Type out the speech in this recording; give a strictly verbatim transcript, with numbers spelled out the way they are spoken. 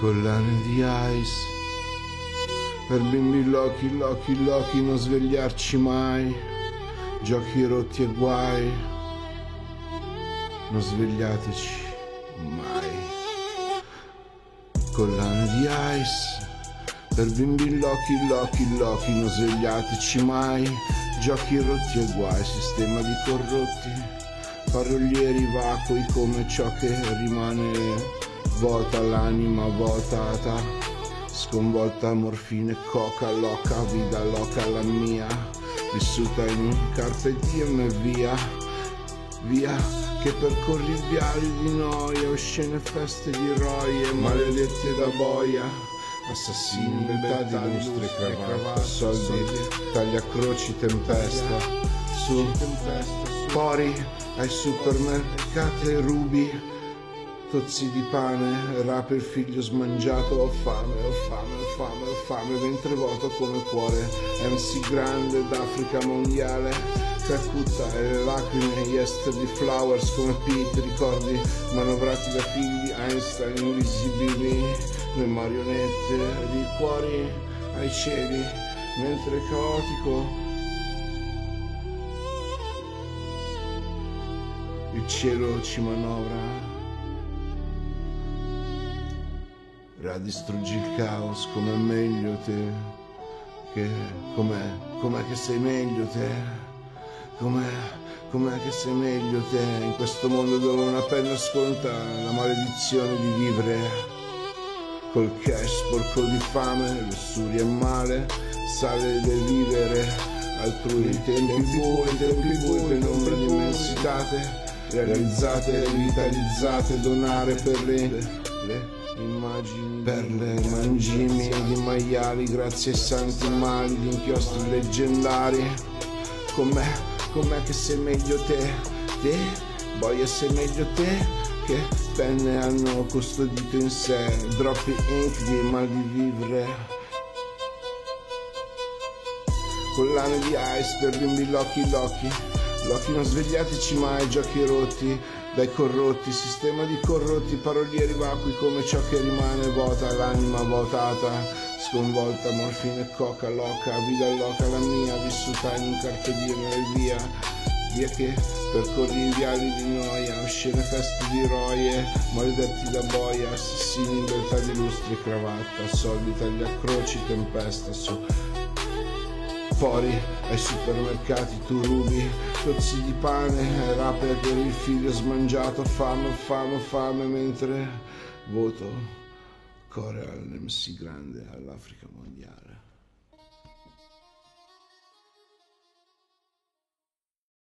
collane di ice, per bimbi lochi, lochi, lochi, non svegliarci mai, giochi rotti e guai, non svegliateci mai. Collane di ice, per bimbi lochi, lochi, lochi, non svegliateci mai, giochi rotti e guai, sistema di corrotti, parolieri vacui come ciò che rimane. Vuota l'anima vuotata, sconvolta morfine, coca, loca, vita loca la mia, vissuta in un carpe diem e via, via, che percorri viali di noia, oscene feste di roie, maledette da boia, assassini, beltà di lustre e cravatte, soldi, tagliacroci, tempesta, su, fuori ai supermercati rubi, tozzi di pane, rape il figlio smangiato, ho fame, ho fame, ho fame, ho fame, mentre vuoto come cuore, M C grande d'Africa mondiale, Calcutta e le lacrime, yesterday flowers come Pete, ricordi manovrati da figli, Einstein invisibili, le marionette di cuori ai cieli, mentre caotico il cielo ci manovra. Radistruggi il caos come meglio te, che com'è, com'è che sei meglio te, com'è, com'è che sei meglio te, in questo mondo dove una penna sconta la maledizione di vivere, col cash sporco di fame, lussuria e male, sale del vivere, altrui tempi bui, tempi bui, penombre dimmensitate, realizzate, vitalizzate, donare per le, le immagini, perle, mangimi di maiali, grazie ai santi mali di inchiostri leggendari. Com'è, com'è che sei meglio te, te, boia sei meglio te, che penne hanno custodito in sé, droppi ink di mal di vivere. Collane di ice per bimbi lochi, lochi, lochi non svegliateci mai, giochi rotti dai corrotti, sistema di corrotti, parolieri vacui come ciò che rimane, vuota l'anima vuotata, sconvolta morfine, coca, loca, vita loca la mia, vissuta in un carpe diem e via, via che percorri i viali di noia, oscene feste di roie, maledetti da boia, assassini in beltà di lustri e cravatta, soldi tagliacroci, tempesta su. Fuori ai supermercati tu rubi, tozzi di pane, rape per il figlio smangiato, fame, fame, fame, mentre voto core all'M C grande all'Africa mondiale.